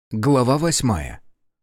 Глава 8.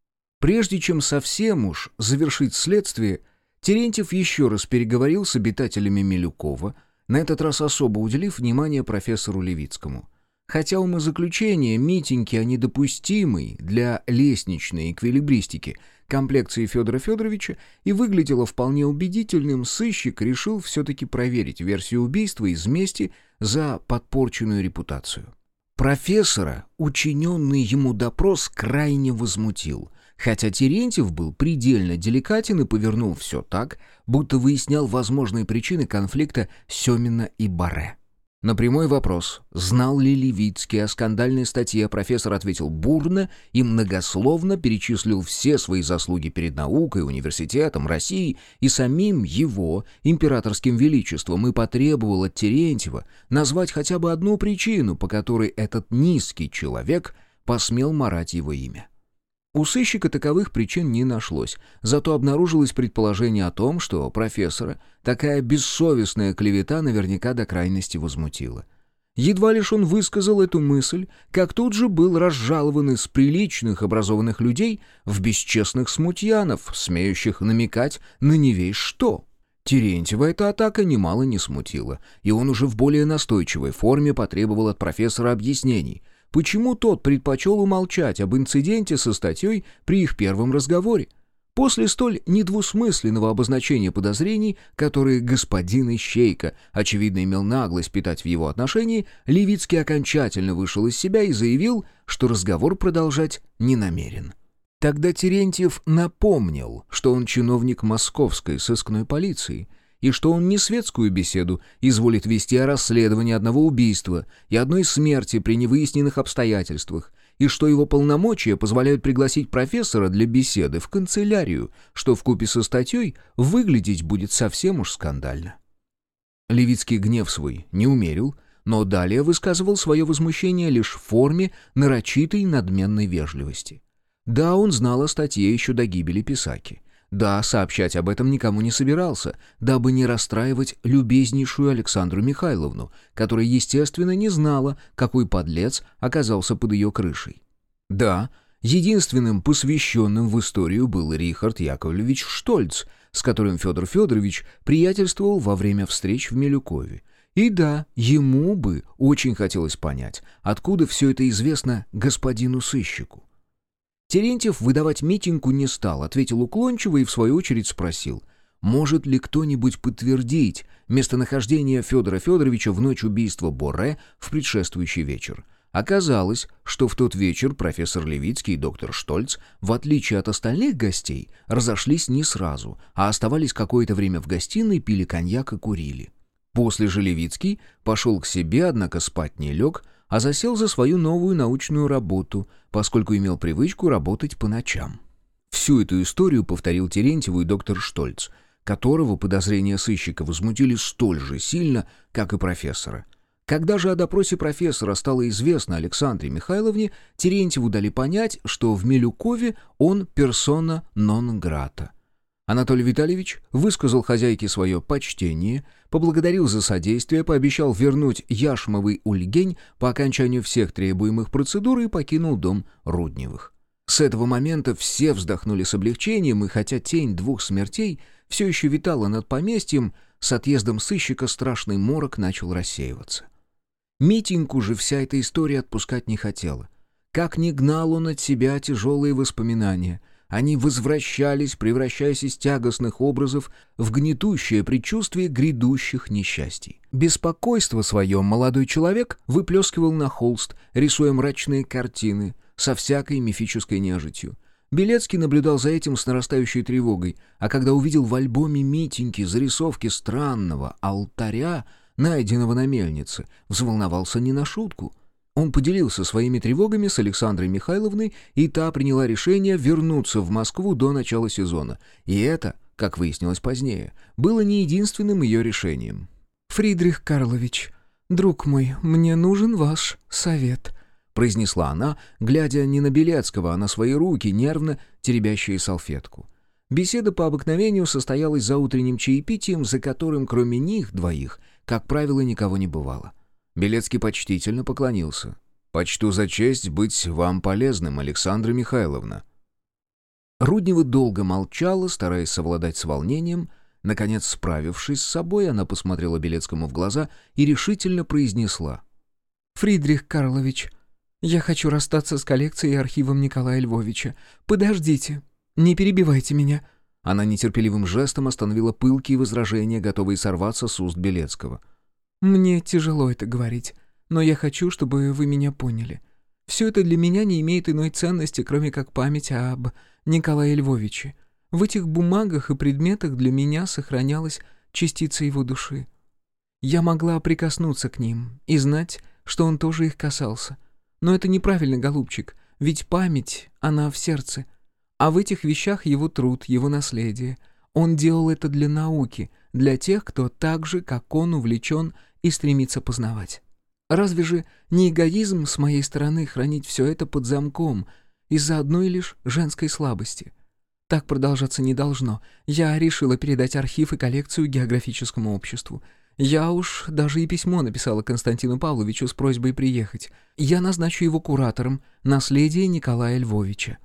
Прежде чем совсем уж завершить следствие, Терентьев еще раз переговорил с обитателями Милюкова, на этот раз особо уделив внимание профессору Левицкому. Хотя умозаключение Митеньки о недопустимой для лестничной эквилибристики комплекции Федора Федоровича и выглядело вполне убедительным, сыщик решил все-таки проверить версию убийства из мести за подпорченную репутацию. Профессора учиненный ему допрос крайне возмутил, хотя Терентьев был предельно деликатен и повернул все так, будто выяснял возможные причины конфликта Семина и Барре. На прямой вопрос, знал ли Левицкий о скандальной статье, профессор ответил бурно и многословно перечислил все свои заслуги перед наукой, университетом, Россией и самим его императорским величеством и потребовал от Терентьева назвать хотя бы одну причину, по которой этот низкий человек посмел марать его имя. У сыщика таковых причин не нашлось, зато обнаружилось предположение о том, что профессора такая бессовестная клевета наверняка до крайности возмутила. Едва лишь он высказал эту мысль, как тут же был разжалован из приличных образованных людей в бесчестных смутьянов, смеющих намекать на не весть что. Терентьева эта атака немало не смутила, и он уже в более настойчивой форме потребовал от профессора объяснений — почему тот предпочел умолчать об инциденте со статьей при их первом разговоре? После столь недвусмысленного обозначения подозрений, которые господин Ищейка, очевидно, имел наглость питать в его отношении, Левицкий окончательно вышел из себя и заявил, что разговор продолжать не намерен. Тогда Терентьев напомнил, что он чиновник московской сыскной полиции, и что он не светскую беседу изволит вести о расследовании одного убийства и одной смерти при невыясненных обстоятельствах, и что его полномочия позволяют пригласить профессора для беседы в канцелярию, что вкупе со статьей выглядеть будет совсем уж скандально. Левицкий гнев свой не умерил, но далее высказывал свое возмущение лишь в форме нарочитой надменной вежливости. Да, он знал о статье еще до гибели Писаки. Да, сообщать об этом никому не собирался, дабы не расстраивать любезнейшую Александру Михайловну, которая, естественно, не знала, какой подлец оказался под ее крышей. Да, единственным посвященным в историю был Рихард Яковлевич Штольц, с которым Федор Федорович приятельствовал во время встреч в Милюкове. И да, ему бы очень хотелось понять, откуда все это известно господину сыщику. Терентьев выдавать Митеньку не стал, ответил уклончиво и в свою очередь спросил, может ли кто-нибудь подтвердить местонахождение Федора Федоровича в ночь убийства Борре в предшествующий вечер. Оказалось, что в тот вечер профессор Левицкий и доктор Штольц, в отличие от остальных гостей, разошлись не сразу, а оставались какое-то время в гостиной, пили коньяк и курили. После же Левицкий пошел к себе, однако спать не лег, а засел за свою новую научную работу, поскольку имел привычку работать по ночам. Всю эту историю повторил Терентьеву и доктор Штольц, которого подозрения сыщика возмутили столь же сильно, как и профессора. Когда же о допросе профессора стало известно Александре Михайловне, Терентьеву дали понять, что в Милюкове он персона нон грата. Анатолий Витальевич высказал хозяйке свое почтение, поблагодарил за содействие, пообещал вернуть яшмовый ульгень по окончанию всех требуемых процедур и покинул дом Рудневых. С этого момента все вздохнули с облегчением, и хотя тень двух смертей все еще витала над поместьем, с отъездом сыщика страшный морок начал рассеиваться. Митеньку же вся эта история отпускать не хотела. Как ни гнал он от себя тяжелые воспоминания — они возвращались, превращаясь из тягостных образов в гнетущее предчувствие грядущих несчастий. Беспокойство свое молодой человек выплескивал на холст, рисуя мрачные картины со всякой мифической нежитью. Белецкий наблюдал за этим с нарастающей тревогой, а когда увидел в альбоме Митеньки зарисовки странного алтаря, найденного на мельнице, взволновался не на шутку. Он поделился своими тревогами с Александрой Михайловной, и та приняла решение вернуться в Москву до начала сезона. И это, как выяснилось позднее, было не единственным ее решением. «Фридрих Карлович, друг мой, мне нужен ваш совет», — произнесла она, глядя не на Белецкого, а на свои руки, нервно теребящие салфетку. Беседа по обыкновению состоялась за утренним чаепитием, за которым, кроме них двоих, как правило, никого не бывало. Белецкий почтительно поклонился. Почту за честь быть вам полезным, Александра Михайловна». Руднева долго молчала, стараясь совладать с волнением. Наконец, справившись с собой, она посмотрела Белецкому в глаза и решительно произнесла: «Фридрих Карлович, я хочу расстаться с коллекцией и архивом Николая Львовича. Подождите, не перебивайте меня». Она нетерпеливым жестом остановила пылкие возражения, готовые сорваться с уст Белецкого. «Мне тяжело это говорить, но я хочу, чтобы вы меня поняли. Все это для меня не имеет иной ценности, кроме как память об Николае Львовиче. В этих бумагах и предметах для меня сохранялась частица его души. Я могла прикоснуться к ним и знать, что он тоже их касался. Но это неправильно, голубчик, ведь память, она в сердце. А в этих вещах его труд, его наследие. Он делал это для науки, для тех, кто так же, как он, увлечен и стремится познавать. Разве же не эгоизм с моей стороны хранить все это под замком из-за одной лишь женской слабости? Так продолжаться не должно. Я решила передать архив и коллекцию географическому обществу. Я уж даже и письмо написала Константину Павловичу с просьбой приехать. Я назначу его куратором наследия Николая Львовича».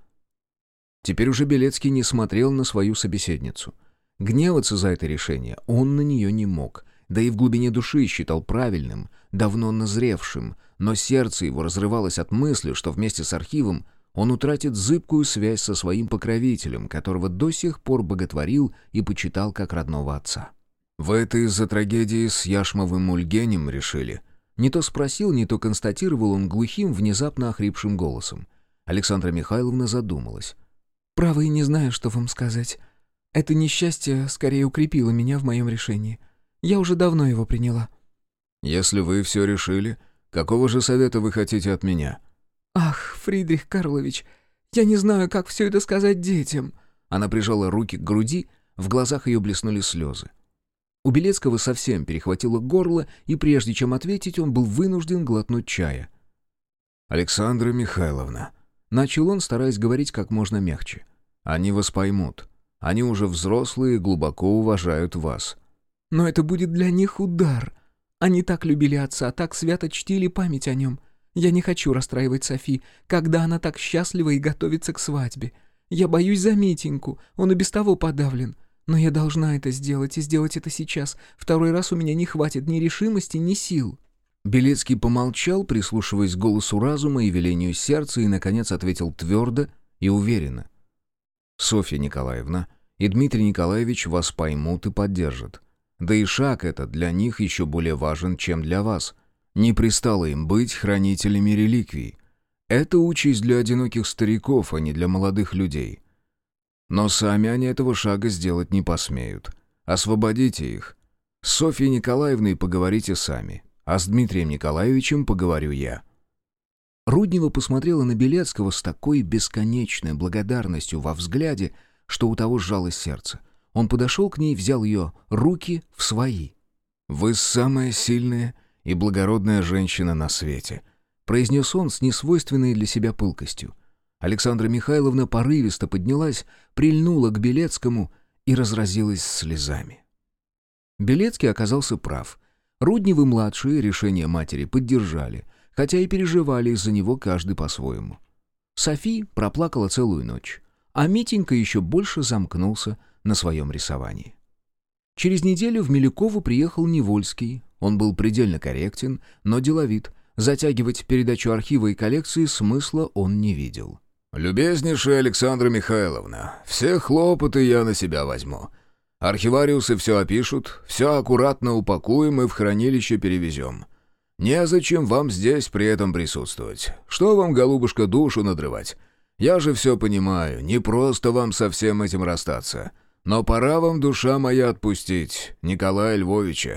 Теперь уже Белецкий не смотрел на свою собеседницу. Гневаться за это решение он на нее не мог, да и в глубине души считал правильным, давно назревшим, но сердце его разрывалось от мысли, что вместе с архивом он утратит зыбкую связь со своим покровителем, которого до сих пор боготворил и почитал как родного отца. «Вы это из-за трагедии с Яшмовым Ульгенем решили?» Не то спросил, не то констатировал он глухим, внезапно охрипшим голосом. Александра Михайловна задумалась. «Право и не знаю, что вам сказать. Это несчастье скорее укрепило меня в моем решении. Я уже давно его приняла». «Если вы все решили, какого же совета вы хотите от меня?» «Ах, Фридрих Карлович, я не знаю, как все это сказать детям». Она прижала руки к груди, в глазах ее блеснули слезы. У Белецкого совсем перехватило горло, и прежде чем ответить, он был вынужден глотнуть чая. «Александра Михайловна», — начал он, стараясь говорить как можно мягче, — «они вас поймут. Они уже взрослые и глубоко уважают вас». «Но это будет для них удар. Они так любили отца, так свято чтили память о нем. Я не хочу расстраивать Софи, когда она так счастлива и готовится к свадьбе. Я боюсь за Митеньку, он и без того подавлен. Но я должна это сделать, и сделать это сейчас. Второй раз у меня не хватит ни решимости, ни сил». Белецкий помолчал, прислушиваясь к голосу разума и велению сердца, и, наконец, ответил твердо и уверенно. «Софья Николаевна и Дмитрий Николаевич вас поймут и поддержат. Да и шаг этот для них еще более важен, чем для вас. Не пристало им быть хранителями реликвий. Это участь для одиноких стариков, а не для молодых людей. Но сами они этого шага сделать не посмеют. Освободите их. С Софьей Николаевной поговорите сами, а с Дмитрием Николаевичем поговорю я». Руднева посмотрела на Белецкого с такой бесконечной благодарностью во взгляде, что у того сжалось сердце. Он подошел к ней, взял ее руки в свои. «Вы самая сильная и благородная женщина на свете», — произнес он с несвойственной для себя пылкостью. Александра Михайловна порывисто поднялась, прильнула к Белецкому и разразилась слезами. Белецкий оказался прав. Рудневы-младшие решение матери поддержали, хотя и переживали из-за него каждый по-своему. Софи проплакала целую ночь, а Митенька еще больше замкнулся на своем рисовании. Через неделю в Милюково приехал Невольский. Он был предельно корректен, но деловит. Затягивать передачу архива и коллекции смысла он не видел. «Любезнейшая Александра Михайловна, все хлопоты я на себя возьму. Архивариусы все опишут, все аккуратно упакуем и в хранилище перевезем. Незачем вам здесь при этом присутствовать. Что вам, голубушка, душу надрывать? Я же все понимаю, не просто вам со всем этим расстаться. Но пора вам, душа моя, отпустить Николая Львовича».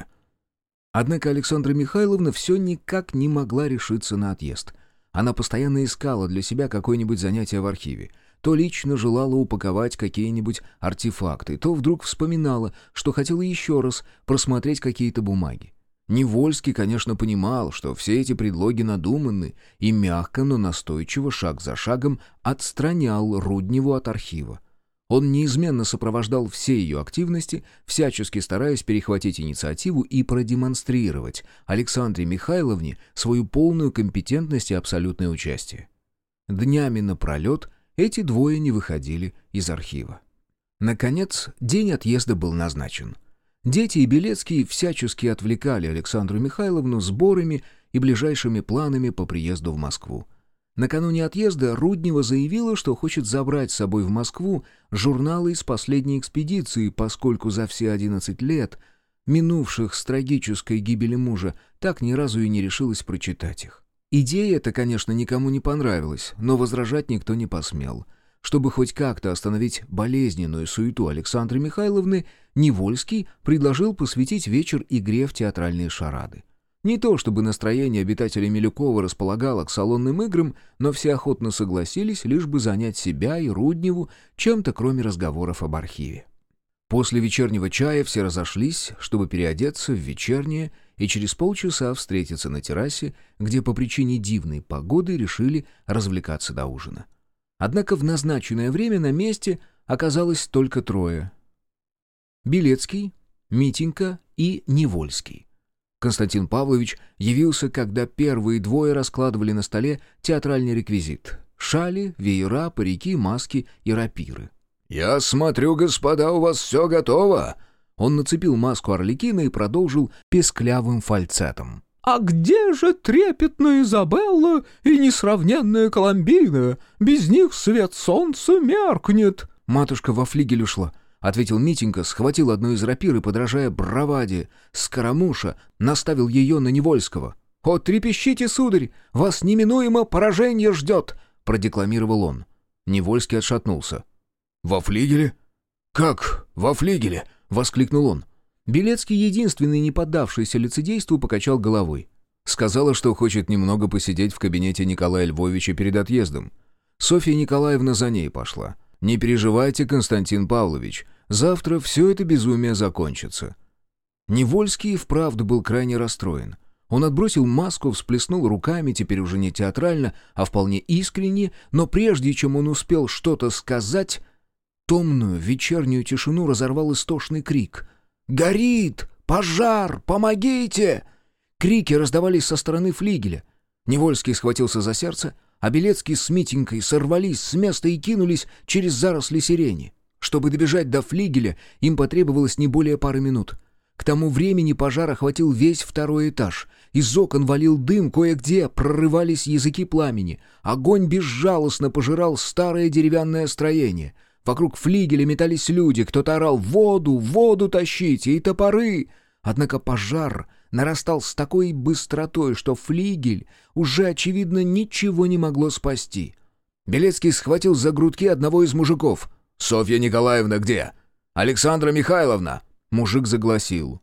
Однако Александра Михайловна все никак не могла решиться на отъезд. Она постоянно искала для себя какое-нибудь занятие в архиве. То лично желала упаковать какие-нибудь артефакты, то вдруг вспоминала, что хотела еще раз просмотреть какие-то бумаги. Невольский, конечно, понимал, что все эти предлоги надуманы, и мягко, но настойчиво, шаг за шагом, отстранял Рудневу от архива. Он неизменно сопровождал все ее активности, всячески стараясь перехватить инициативу и продемонстрировать Александре Михайловне свою полную компетентность и абсолютное участие. Днями напролет эти двое не выходили из архива. Наконец, день отъезда был назначен. Дети и Белецкий всячески отвлекали Александру Михайловну сборами и ближайшими планами по приезду в Москву. Накануне отъезда Руднева заявила, что хочет забрать с собой в Москву журналы из последней экспедиции, поскольку за все 11 лет, минувших с трагической гибели мужа, так ни разу и не решилась прочитать их. Идея эта, конечно, никому не понравилась, но возражать никто не посмел. Чтобы хоть как-то остановить болезненную суету Александры Михайловны, Невольский предложил посвятить вечер игре в театральные шарады. Не то чтобы настроение обитателей Милюкова располагало к салонным играм, но все охотно согласились, лишь бы занять себя и Рудневу чем-то, кроме разговоров об архиве. После вечернего чая все разошлись, чтобы переодеться в вечернее и через полчаса встретиться на террасе, где по причине дивной погоды решили развлекаться до ужина. Однако в назначенное время на месте оказалось только трое: Белецкий, Митенька и Невольский. Константин Павлович явился, когда первые двое раскладывали на столе театральный реквизит: шали, веера, парики, маски и рапиры. «Я смотрю, господа, у вас все готово!» Он нацепил маску Арлекина и продолжил песклявым фальцетом. «А где же трепетная Изабелла и несравненная Коломбина? Без них свет солнца меркнет!» «Матушка во флигель ушла», — ответил Митенька, схватил одну из рапир и, подражая браваде Скоромуша, наставил ее на Невольского. «О, трепещите, сударь! Вас неминуемо поражение ждет!» — продекламировал он. Невольский отшатнулся. «Во флигеле? Как во флигеле?» — воскликнул он. Белецкий, единственный не поддавшийся лицедейству, покачал головой. Сказала, что хочет немного посидеть в кабинете Николая Львовича перед отъездом. Софья Николаевна за ней пошла. «Не переживайте, Константин Павлович, завтра все это безумие закончится». Невольский вправду был крайне расстроен. Он отбросил маску, всплеснул руками, теперь уже не театрально, а вполне искренне, но прежде чем он успел что-то сказать, томную вечернюю тишину разорвал истошный крик. «Горит! Пожар! Помогите!» Крики раздавались со стороны флигеля. Невольский схватился за сердце, а Белецкий с Митенькой сорвались с места и кинулись через заросли сирени. Чтобы добежать до флигеля, им потребовалось не более пары минут. К тому времени пожар охватил весь второй этаж. Из окон валил дым, кое-где прорывались языки пламени. Огонь безжалостно пожирал старое деревянное строение. Вокруг флигеля метались люди, кто-то орал «Воду! Воду тащите! И топоры!» Однако пожар нарастал с такой быстротой, что флигель уже, очевидно, ничего не могло спасти. Белецкий схватил за грудки одного из мужиков. «Софья Николаевна где? Александра Михайловна!» Мужик загласил.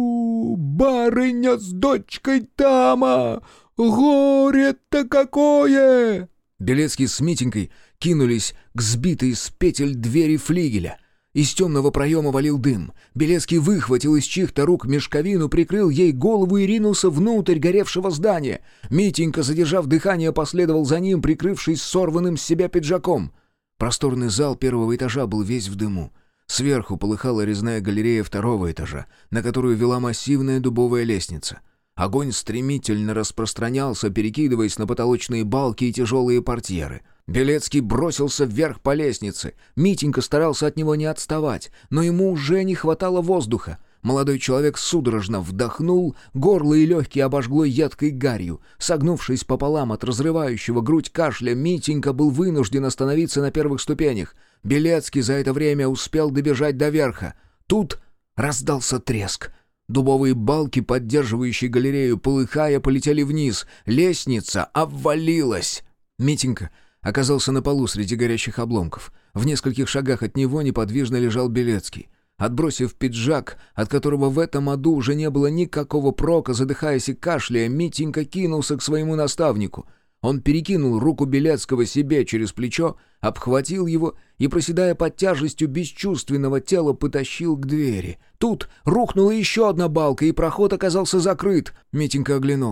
Барыня с дочкой тама! Горе-то какое!» Белецкий с Митенькой кинулись к сбитой с петель двери флигеля. Из темного проема валил дым. Белецкий выхватил из чьих-то рук мешковину, прикрыл ей голову и ринулся внутрь горевшего здания. Митенька, задержав дыхание, последовал за ним, прикрывшись сорванным с себя пиджаком. Просторный зал первого этажа был весь в дыму. Сверху полыхала резная галерея второго этажа, на которую вела массивная дубовая лестница. Огонь стремительно распространялся, перекидываясь на потолочные балки и тяжелые портьеры. Белецкий бросился вверх по лестнице. Митенька старался от него не отставать, но ему уже не хватало воздуха. Молодой человек судорожно вдохнул, горло и легкие обожгло едкой гарью. Согнувшись пополам от разрывающего грудь кашля, Митенька был вынужден остановиться на первых ступенях. Белецкий за это время успел добежать до верха. Тут раздался треск. Дубовые балки, поддерживающие галерею, полыхая, полетели вниз. Лестница обвалилась. Митенька оказался на полу среди горящих обломков. В нескольких шагах от него неподвижно лежал Белецкий. Отбросив пиджак, от которого в этом аду уже не было никакого прока, задыхаясь и кашляя, Митенька кинулся к своему наставнику. Он перекинул руку Белецкого себе через плечо, обхватил его и, проседая под тяжестью бесчувственного тела, потащил к двери. Тут рухнула еще одна балка, и проход оказался закрыт. Митенька оглянулся.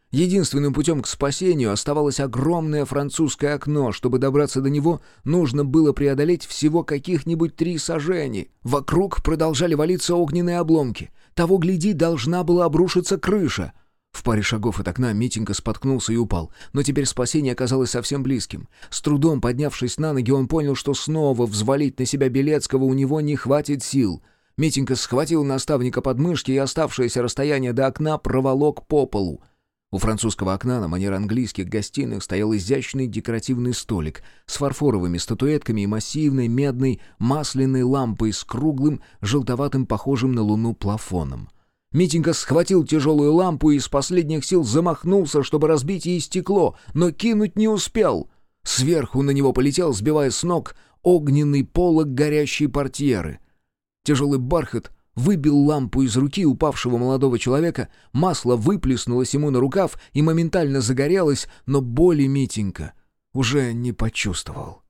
Единственным путем к спасению оставалось огромное французское окно. Чтобы добраться до него, нужно было преодолеть всего каких-нибудь 3 сажени. Вокруг продолжали валиться огненные обломки. Того, гляди, должна была обрушиться крыша. В паре шагов от окна Митенька споткнулся и упал. Но теперь спасение оказалось совсем близким. С трудом поднявшись на ноги, он понял, что снова взвалить на себя Белецкого у него не хватит сил. Митенька схватил наставника под мышки и оставшееся расстояние до окна проволок по полу. У французского окна на манер английских гостиных стоял изящный декоративный столик с фарфоровыми статуэтками и массивной медной масляной лампой с круглым, желтоватым, похожим на луну плафоном. Митенька схватил тяжелую лампу и из последних сил замахнулся, чтобы разбить ей стекло, но кинуть не успел. Сверху на него полетел, сбивая с ног, огненный полог горящей портьеры. Тяжелый бархат выбил лампу из руки упавшего молодого человека, масло выплеснулось ему на рукав и моментально загорелось, но боли Митенька уже не почувствовал.